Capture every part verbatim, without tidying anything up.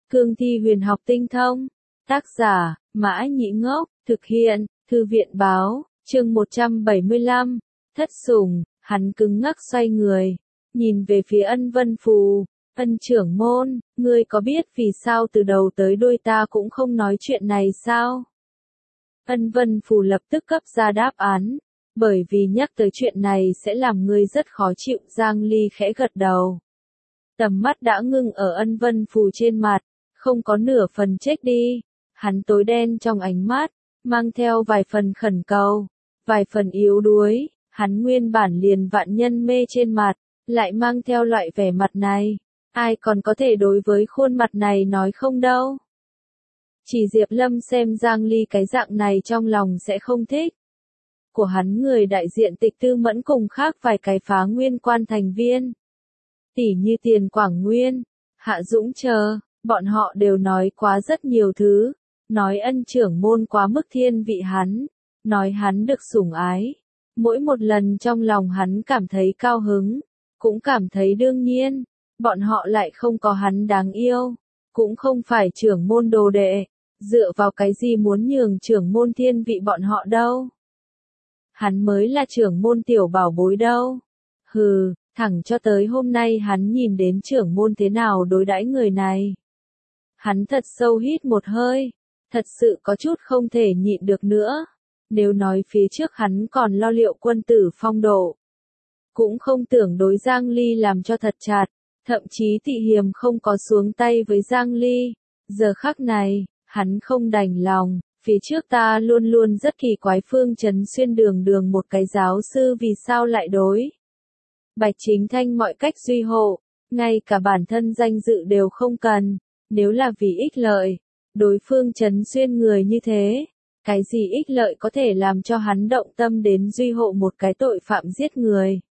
Cương thi huyền học tinh thông. Tác giả, Mã Nhĩ Ngốc, thực hiện, Thư viện Báo, chương một trăm bảy mươi lăm, thất sủng, hắn cứng ngắc xoay người, nhìn về phía Ân Vân Phù, Ân trưởng môn, ngươi có biết vì sao từ đầu tới đuôi ta cũng không nói chuyện này sao? Ân Vân Phù lập tức cấp ra đáp án, bởi vì nhắc tới chuyện này sẽ làm ngươi rất khó chịu. Giang Ly khẽ gật đầu. Tầm mắt đã ngưng ở Ân Vân Phù trên mặt, không có nửa phần chết đi. Hắn tối đen trong ánh mắt, mang theo vài phần khẩn cầu, vài phần yếu đuối. Hắn nguyên bản liền vạn nhân mê trên mặt, lại mang theo loại vẻ mặt này. Ai còn có thể đối với khuôn mặt này nói không đâu. Chỉ Diệp Lâm xem Giang Ly cái dạng này trong lòng sẽ không thích. Của hắn người đại diện Tịch Tư Mẫn cùng khác vài cái phá nguyên quan thành viên. Tỉ như Tiền Quảng Nguyên, Hạ Dũng chờ, bọn họ đều nói quá rất nhiều thứ. Nói Ân trưởng môn quá mức thiên vị hắn, nói hắn được sủng ái. Mỗi một lần trong lòng hắn cảm thấy cao hứng, cũng cảm thấy đương nhiên. Bọn họ lại không có hắn đáng yêu, cũng không phải trưởng môn đồ đệ, dựa vào cái gì muốn nhường trưởng môn thiên vị bọn họ đâu. Hắn mới là trưởng môn tiểu bảo bối đâu. Hừ, thẳng cho tới hôm nay hắn nhìn đến trưởng môn thế nào đối đãi người này. Hắn thật sâu hít một hơi, thật sự có chút không thể nhịn được nữa. Nếu nói phía trước hắn còn lo liệu quân tử phong độ, cũng không tưởng đối Giang Ly làm cho thật chặt. Thậm chí Tị Hiềm không có xuống tay với Giang Ly. Giờ khắc này, hắn không đành lòng. Phía trước ta luôn luôn rất kỳ quái Phương Trấn Xuyên đường đường một cái giáo sư vì sao lại đối Bạch Chính Thanh mọi cách duy hộ, ngay cả bản thân danh dự đều không cần. Nếu là vì ích lợi, đối Phương Trấn Xuyên người như thế, cái gì ích lợi có thể làm cho hắn động tâm đến duy hộ một cái tội phạm giết người.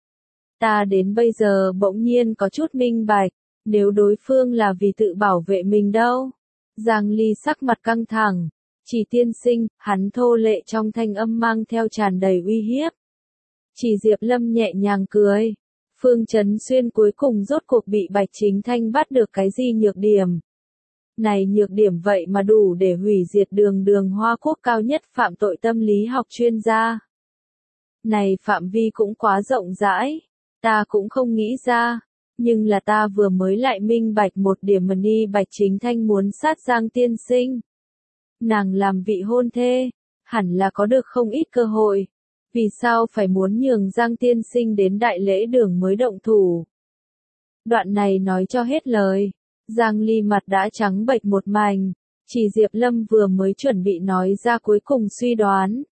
Ta đến bây giờ bỗng nhiên có chút minh bạch, nếu đối phương là vì tự bảo vệ mình đâu. Giang Ly sắc mặt căng thẳng, Chỉ tiên sinh, hắn thô lệ trong thanh âm mang theo tràn đầy uy hiếp. Chỉ Diệp Lâm nhẹ nhàng cười, Phương Trấn Xuyên cuối cùng rốt cuộc bị Bạch Chính Thanh bắt được cái gì nhược điểm. Này nhược điểm vậy mà đủ để hủy diệt đường đường Hoa Quốc cao nhất phạm tội tâm lý học chuyên gia. Này phạm vi cũng quá rộng rãi. Ta cũng không nghĩ ra, nhưng là ta vừa mới lại minh bạch một điểm mà ni Bạch Chính Thanh muốn sát Giang tiên sinh. Nàng làm vị hôn thê, hẳn là có được không ít cơ hội. Vì sao phải muốn nhường Giang tiên sinh đến đại lễ đường mới động thủ? Đoạn này nói cho hết lời, Giang Ly mặt đã trắng bệch một mảnh, Chỉ Diệp Lâm vừa mới chuẩn bị nói ra cuối cùng suy đoán.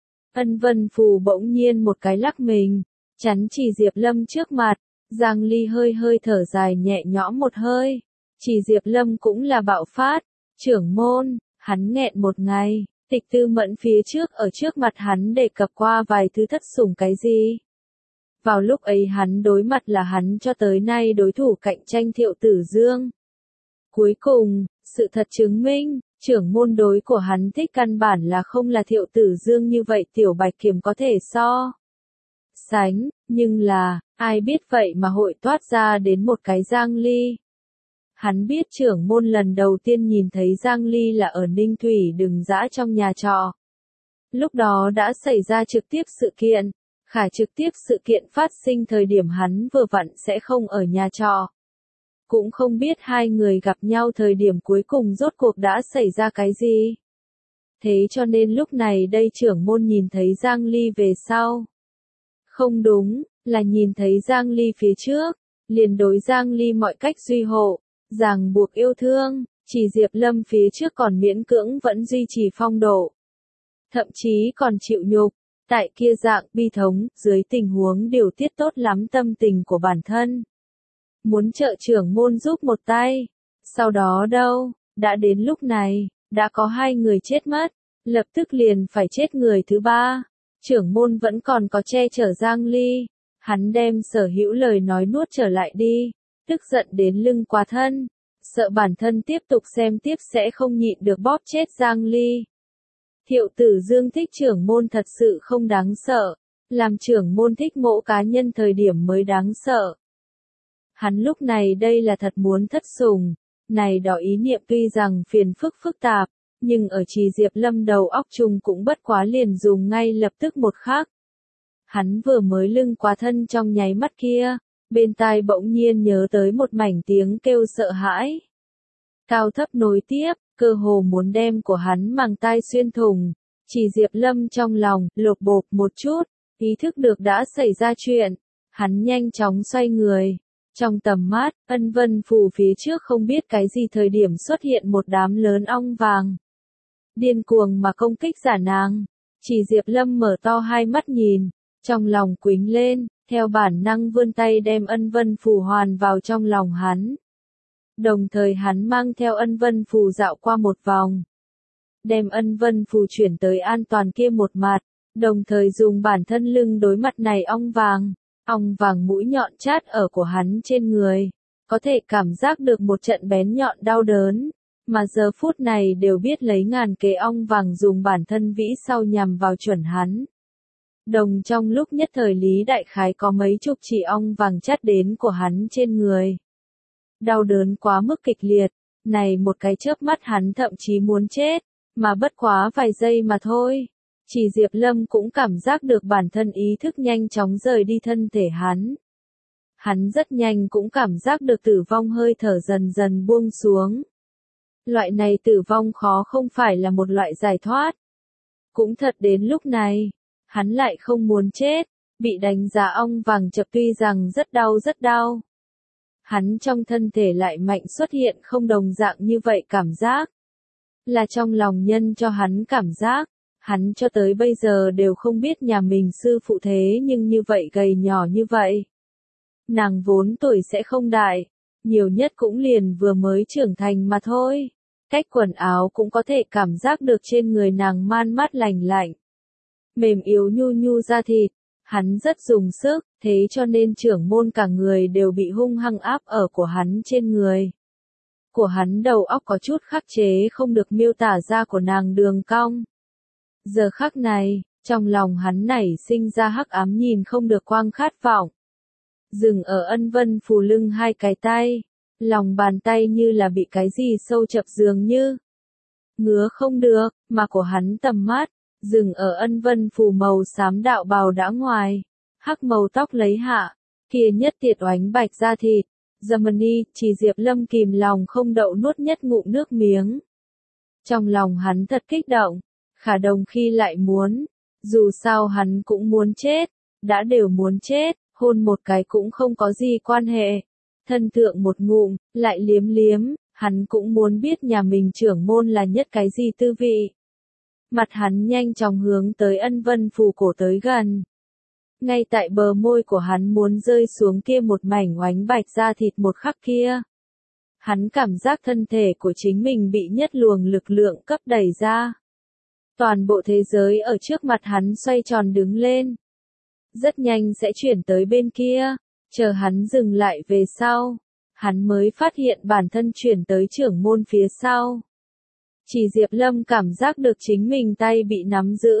Ân Vân Phù bỗng nhiên một cái lắc mình, chắn Chỉ Diệp Lâm trước mặt. Giang Ly hơi hơi thở dài nhẹ nhõm một hơi. Chỉ Diệp Lâm cũng là bạo phát. Trưởng môn, hắn nghẹn một ngày. Tịch Tư Mẫn phía trước ở trước mặt hắn đề cập qua vài thứ thất sủng cái gì. Vào lúc ấy hắn đối mặt là hắn cho tới nay đối thủ cạnh tranh Thiệu Tử Dương. Cuối cùng, sự thật chứng minh, trưởng môn đối của hắn thích căn bản là không là Thiệu Tử Dương như vậy Tiểu Bạch Kiểm có thể so sánh, nhưng là, ai biết vậy mà hội toát ra đến một cái Giang Ly. Hắn biết trưởng môn lần đầu tiên nhìn thấy Giang Ly là ở Ninh Thủy Đừng Dã trong nhà trọ. Lúc đó đã xảy ra trực tiếp sự kiện, khả trực tiếp sự kiện phát sinh thời điểm hắn vừa vặn sẽ không ở nhà trọ. Cũng không biết hai người gặp nhau thời điểm cuối cùng rốt cuộc đã xảy ra cái gì. Thế cho nên lúc này đây trưởng môn nhìn thấy Giang Ly về sau. Không đúng, là nhìn thấy Giang Ly phía trước, liền đối Giang Ly mọi cách duy hộ, ràng buộc yêu thương. Chỉ Diệp Lâm phía trước còn miễn cưỡng vẫn duy trì phong độ. Thậm chí còn chịu nhục, tại kia dạng bi thống, dưới tình huống điều tiết tốt lắm tâm tình của bản thân. Muốn trợ trưởng môn giúp một tay. Sau đó đâu, đã đến lúc này, đã có hai người chết mất, lập tức liền phải chết người thứ ba. Trưởng môn vẫn còn có che chở Giang Ly, hắn đem sở hữu lời nói nuốt trở lại đi, tức giận đến lưng quá thân, sợ bản thân tiếp tục xem tiếp sẽ không nhịn được bóp chết Giang Ly. Thiệu Tử Dương thích trưởng môn thật sự không đáng sợ, làm trưởng môn thích mỗi cá nhân thời điểm mới đáng sợ. Hắn lúc này đây là thật muốn thất sủng, Này đó ý niệm tuy rằng phiền phức phức tạp, nhưng ở Trì Diệp Lâm đầu óc chung cũng bất quá liền dùng ngay lập tức một khắc. Hắn vừa mới lưng qua thân trong nháy mắt kia, bên tai bỗng nhiên nhớ tới một mảnh tiếng kêu sợ hãi. Cao thấp nối tiếp, cơ hồ muốn đem của hắn màng tai xuyên thủng. Trì Diệp Lâm trong lòng, lột bột một chút, ý thức được đã xảy ra chuyện. Hắn nhanh chóng xoay người. Trong tầm mắt, Ân Vân Phù phía trước không biết cái gì thời điểm xuất hiện một đám lớn ong vàng. Điên cuồng mà công kích giả nàng. Trì Diệp Lâm mở to hai mắt nhìn, trong lòng quính lên, theo bản năng vươn tay đem Ân Vân Phù hoàn vào trong lòng hắn. Đồng thời hắn mang theo Ân Vân Phù dạo qua một vòng. Đem Ân Vân Phù chuyển tới an toàn kia một mặt, đồng thời dùng bản thân lưng đối mặt này ong vàng. Ong vàng mũi nhọn chát ở của hắn trên người, có thể cảm giác được một trận bén nhọn đau đớn, mà giờ phút này đều biết lấy ngàn kế ong vàng dùng bản thân vĩ sau nhằm vào chuẩn hắn. Đồng trong lúc nhất thời Lý Đại Khái có mấy chục chỉ ong vàng chát đến của hắn trên người. Đau đớn quá mức kịch liệt, này một cái chớp mắt hắn thậm chí muốn chết, mà bất quá vài giây mà thôi. Trì Diệp Lâm cũng cảm giác được bản thân ý thức nhanh chóng rời đi thân thể hắn. Hắn rất nhanh cũng cảm giác được tử vong hơi thở dần dần buông xuống. Loại này tử vong khó không phải là một loại giải thoát. Cũng thật đến lúc này, hắn lại không muốn chết, bị đánh giá ong vàng chập tuy rằng rất đau rất đau. Hắn trong thân thể lại mạnh xuất hiện không đồng dạng như vậy cảm giác. Là trong lòng nhân cho hắn cảm giác. Hắn cho tới bây giờ đều không biết nhà mình sư phụ thế nhưng như vậy gầy nhỏ như vậy. Nàng vốn tuổi sẽ không đại, nhiều nhất cũng liền vừa mới trưởng thành mà thôi. Cách quần áo cũng có thể cảm giác được trên người nàng man mát lành lạnh. Mềm yếu nhu nhu da thịt, hắn rất dùng sức, thế cho nên trưởng môn cả người đều bị hung hăng áp ở của hắn trên người. Của hắn đầu óc có chút khắc chế không được miêu tả ra của nàng đường cong. Giờ khắc này, trong lòng hắn nảy sinh ra hắc ám nhìn không được quang khát vọng. Dừng ở Ân Vân Phù lưng hai cái tay, lòng bàn tay như là bị cái gì sâu chập dường như. Ngứa không được, mà của hắn tầm mắt, dừng ở Ân Vân Phù màu xám đạo bào đã ngoài, hắc màu tóc lấy hạ, kia nhất tiệt oánh bạch da thịt. Germany, Trì Diệp Lâm kìm lòng không đậu nuốt nhất ngụm nước miếng. Trong lòng hắn thật kích động. Khả đồng khi lại muốn, dù sao hắn cũng muốn chết, đã đều muốn chết, hôn một cái cũng không có gì quan hệ. Thân thượng một ngụm, lại liếm liếm, hắn cũng muốn biết nhà mình trưởng môn là nhất cái gì tư vị. Mặt hắn nhanh chóng hướng tới Ân Vân Phù cổ tới gần. Ngay tại bờ môi của hắn muốn rơi xuống kia một mảnh oánh bạch da thịt một khắc kia. Hắn cảm giác thân thể của chính mình bị nhất luồng lực lượng cấp đẩy ra. Toàn bộ thế giới ở trước mặt hắn xoay tròn đứng lên. Rất nhanh sẽ chuyển tới bên kia, chờ hắn dừng lại về sau. Hắn mới phát hiện bản thân chuyển tới trưởng môn phía sau. Trì Diệp Lâm cảm giác được chính mình tay bị nắm giữ.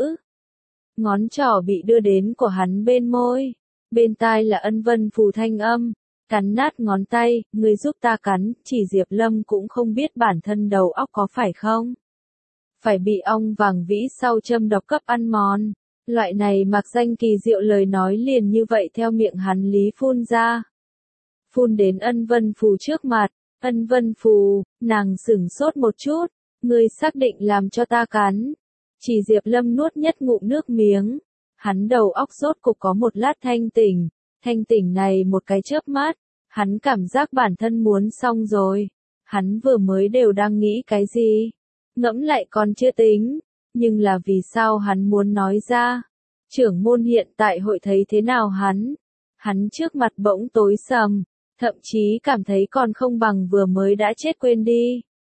Ngón trỏ bị đưa đến của hắn bên môi. Bên tai là Ân Vân Phù thanh âm. Cắn nát ngón tay, người giúp ta cắn. Trì Diệp Lâm cũng không biết bản thân đầu óc có phải không. Phải bị ong vàng vĩ sau châm độc cấp ăn mòn. Loại này mặc danh kỳ diệu lời nói liền như vậy theo miệng hắn lý phun ra. Phun đến Ân Vân Phù trước mặt. Ân Vân Phù, nàng sửng sốt một chút. Ngươi xác định làm cho ta cắn. Trì Diệp Lâm nuốt nhất ngụm nước miếng. Hắn đầu óc rốt cục có một lát thanh tỉnh. Thanh tỉnh này một cái chớp mắt. Hắn cảm giác bản thân muốn xong rồi. Hắn vừa mới đều đang nghĩ cái gì. Ngẫm lại còn chưa tính. Nhưng là vì sao hắn muốn nói ra. Trưởng môn hiện tại hội thấy thế nào hắn. Hắn trước mặt bỗng tối sầm. Thậm chí cảm thấy còn không bằng vừa mới đã chết quên đi.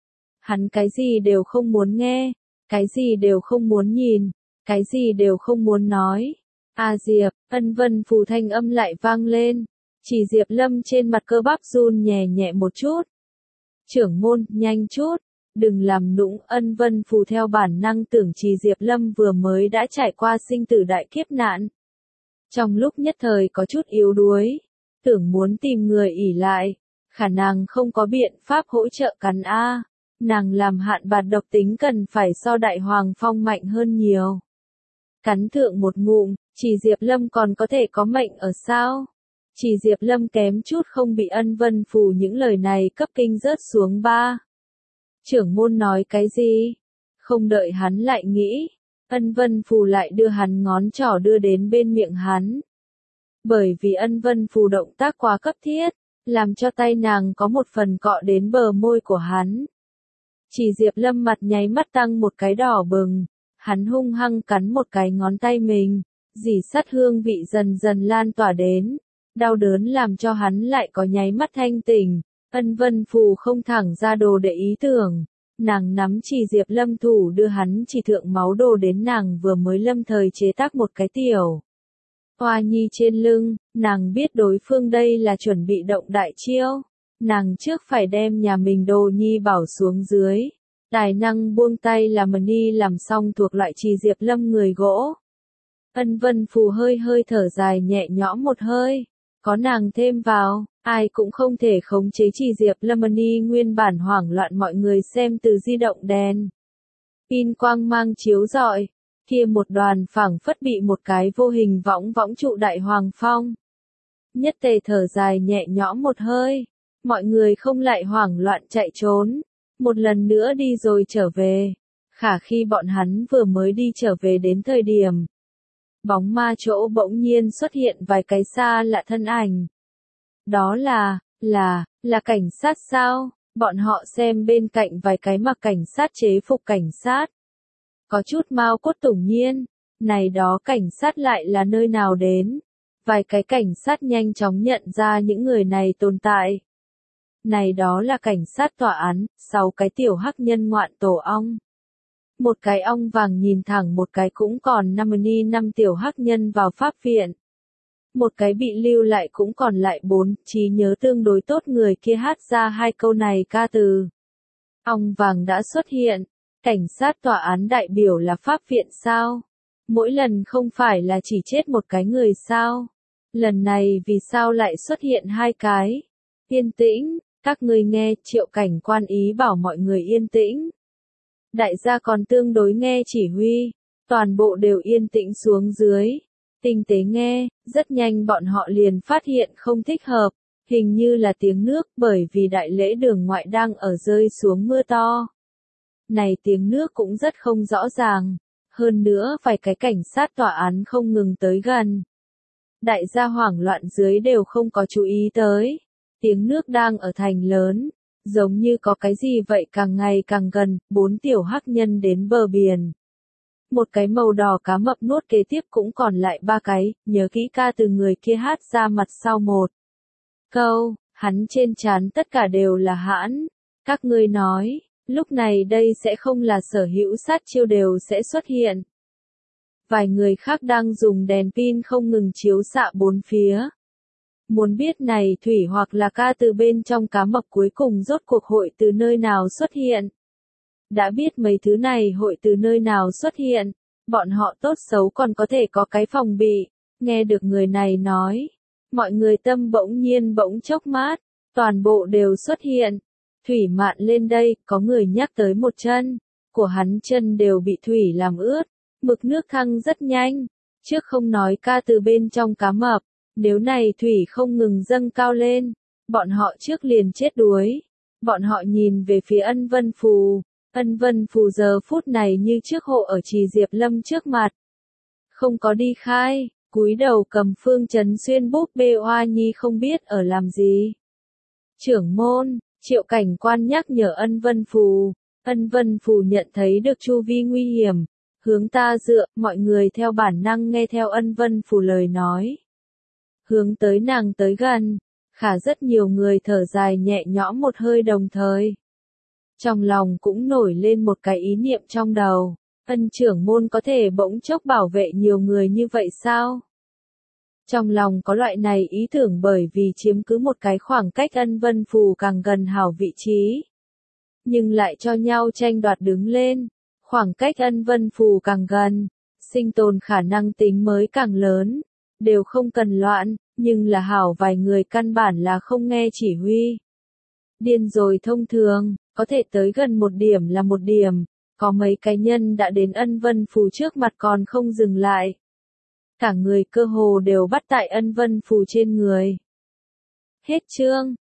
Hắn cái gì đều không muốn nghe. Cái gì đều không muốn nhìn. Cái gì đều không muốn nói. A Diệp, Ân Vân Phù thanh âm lại vang lên. Chỉ Diệp Lâm trên mặt cơ bắp run nhẹ nhẹ một chút. Trưởng môn, nhanh chút. Đừng làm nũng. Ân Vân Phù theo bản năng tưởng Trì Diệp Lâm vừa mới đã trải qua sinh tử đại kiếp nạn. Trong lúc nhất thời có chút yếu đuối. Tưởng muốn tìm người ỷ lại. Khả năng không có biện pháp hỗ trợ cắn a. Nàng làm hạn bạt độc tính cần phải so Đại Hoàng Phong mạnh hơn nhiều. Cắn thượng một ngụm, chỉ Diệp Lâm còn có thể có mệnh ở sao? Chỉ Diệp Lâm kém chút không bị Ân Vân Phù những lời này cấp kinh rớt xuống ba. Trưởng môn nói cái gì? Không đợi hắn lại nghĩ, Ân Vân Phù lại đưa hắn ngón trỏ đưa đến bên miệng hắn. Bởi vì Ân Vân Phù động tác quá cấp thiết, làm cho tay nàng có một phần cọ đến bờ môi của hắn. Chỉ Diệp Lâm mặt nháy mắt tăng một cái đỏ bừng, hắn hung hăng cắn một cái ngón tay mình, dì sắt hương vị dần dần lan tỏa đến, đau đớn làm cho hắn lại có nháy mắt thanh tỉnh. Ân Vân Phù không thẳng ra đồ để ý tưởng, nàng nắm chỉ Diệp Lâm thủ đưa hắn chỉ thượng máu đồ đến nàng vừa mới lâm thời chế tác một cái tiểu hoa nhi trên lưng, nàng biết đối phương đây là chuẩn bị động đại chiêu, nàng trước phải đem nhà mình đồ nhi bảo xuống dưới, tài năng buông tay làm ni làm xong thuộc loại chỉ Diệp Lâm người gỗ. Ân Vân Phù hơi hơi thở dài nhẹ nhõm một hơi, có nàng thêm vào, ai cũng không thể khống chế chỉ Diệp Lâm ni nguyên bản hoảng loạn mọi người xem từ di động đèn. Pin quang mang chiếu rọi, kia một đoàn phảng phất bị một cái vô hình võng võng trụ Đại Hoàng Phong. Nhất Tề thở dài nhẹ nhõm một hơi, mọi người không lại hoảng loạn chạy trốn, một lần nữa đi rồi trở về. Khả khi bọn hắn vừa mới đi trở về đến thời điểm, bóng ma chỗ bỗng nhiên xuất hiện vài cái xa lạ thân ảnh. Đó là, là, là cảnh sát sao? Bọn họ xem bên cạnh vài cái mặc cảnh sát chế phục cảnh sát. Có chút mau cốt tủng nhiên, này đó cảnh sát lại là nơi nào đến? Vài cái cảnh sát nhanh chóng nhận ra những người này tồn tại. Này đó là cảnh sát tòa án, sáu cái tiểu hắc nhân ngoạn tổ ong. Một cái ong vàng nhìn thẳng một cái cũng còn năm ni năm tiểu hắc nhân vào pháp viện. Một cái bị lưu lại cũng còn lại bốn, trí nhớ tương đối tốt người kia hát ra hai câu này ca từ. Ong vàng đã xuất hiện, cảnh sát tòa án đại biểu là pháp viện sao? Mỗi lần không phải là chỉ chết một cái người sao? Lần này vì sao lại xuất hiện hai cái? Yên tĩnh, các ngươi nghe, Triệu cảnh quan ý bảo mọi người yên tĩnh. Đại gia còn tương đối nghe chỉ huy, toàn bộ đều yên tĩnh xuống dưới. Tinh tế nghe, rất nhanh bọn họ liền phát hiện không thích hợp, hình như là tiếng nước bởi vì đại lễ đường ngoại đang ở rơi xuống mưa to. Này tiếng nước cũng rất không rõ ràng, hơn nữa vài cái cảnh sát tòa án không ngừng tới gần. Đại gia hoảng loạn dưới đều không có chú ý tới, tiếng nước đang ở thành lớn, giống như có cái gì vậy càng ngày càng gần, bốn tiểu hắc nhân đến bờ biển. Một cái màu đỏ cá mập nuốt kế tiếp cũng còn lại ba cái, nhớ kỹ ca từ người kia hát ra mặt sau một câu, hắn trên trán tất cả đều là hãn. Các ngươi nói, lúc này đây sẽ không là sở hữu sát chiêu đều sẽ xuất hiện. Vài người khác đang dùng đèn pin không ngừng chiếu xạ bốn phía. Muốn biết này thủy hoặc là ca từ bên trong cá mập cuối cùng rốt cuộc hội từ nơi nào xuất hiện. Đã biết mấy thứ này hội từ nơi nào xuất hiện, bọn họ tốt xấu còn có thể có cái phòng bị. Nghe được người này nói, mọi người tâm bỗng nhiên bỗng chốc mát, toàn bộ đều xuất hiện. Thủy mạn lên đây, có người nhắc tới một chân, của hắn chân đều bị thủy làm ướt, mực nước thăng rất nhanh, trước không nói ca từ bên trong cá mập, nếu này thủy không ngừng dâng cao lên, bọn họ trước liền chết đuối. Bọn họ nhìn về phía Ân Vân Phù, Ân Vân Phù giờ phút này như trước hộ ở Trì Diệp Lâm trước mặt. Không có đi khai, cúi đầu cầm phương chấn xuyên búp bê Hoa Nhi không biết ở làm gì. Trưởng môn, Triệu cảnh quan nhắc nhở Ân Vân Phù, Ân Vân Phù nhận thấy được chu vi nguy hiểm, hướng ta dựa, mọi người theo bản năng nghe theo Ân Vân Phù lời nói. Hướng tới nàng tới gần, khả rất nhiều người thở dài nhẹ nhõm một hơi đồng thời. Trong lòng cũng nổi lên một cái ý niệm trong đầu, Ân trưởng môn có thể bỗng chốc bảo vệ nhiều người như vậy sao? Trong lòng có loại này ý tưởng bởi vì chiếm cứ một cái khoảng cách Ân Vân Phù càng gần hảo vị trí. Nhưng lại cho nhau tranh đoạt đứng lên, khoảng cách Ân Vân Phù càng gần, sinh tồn khả năng tính mới càng lớn, đều không cần loạn, nhưng là hảo vài người căn bản là không nghe chỉ huy. Điên rồi thông thường, có thể tới gần một điểm là một điểm, có mấy cái nhân đã đến Ân Vân Phù trước mặt còn không dừng lại. Cả người cơ hồ đều bắt tại Ân Vân Phù trên người. Hết chương.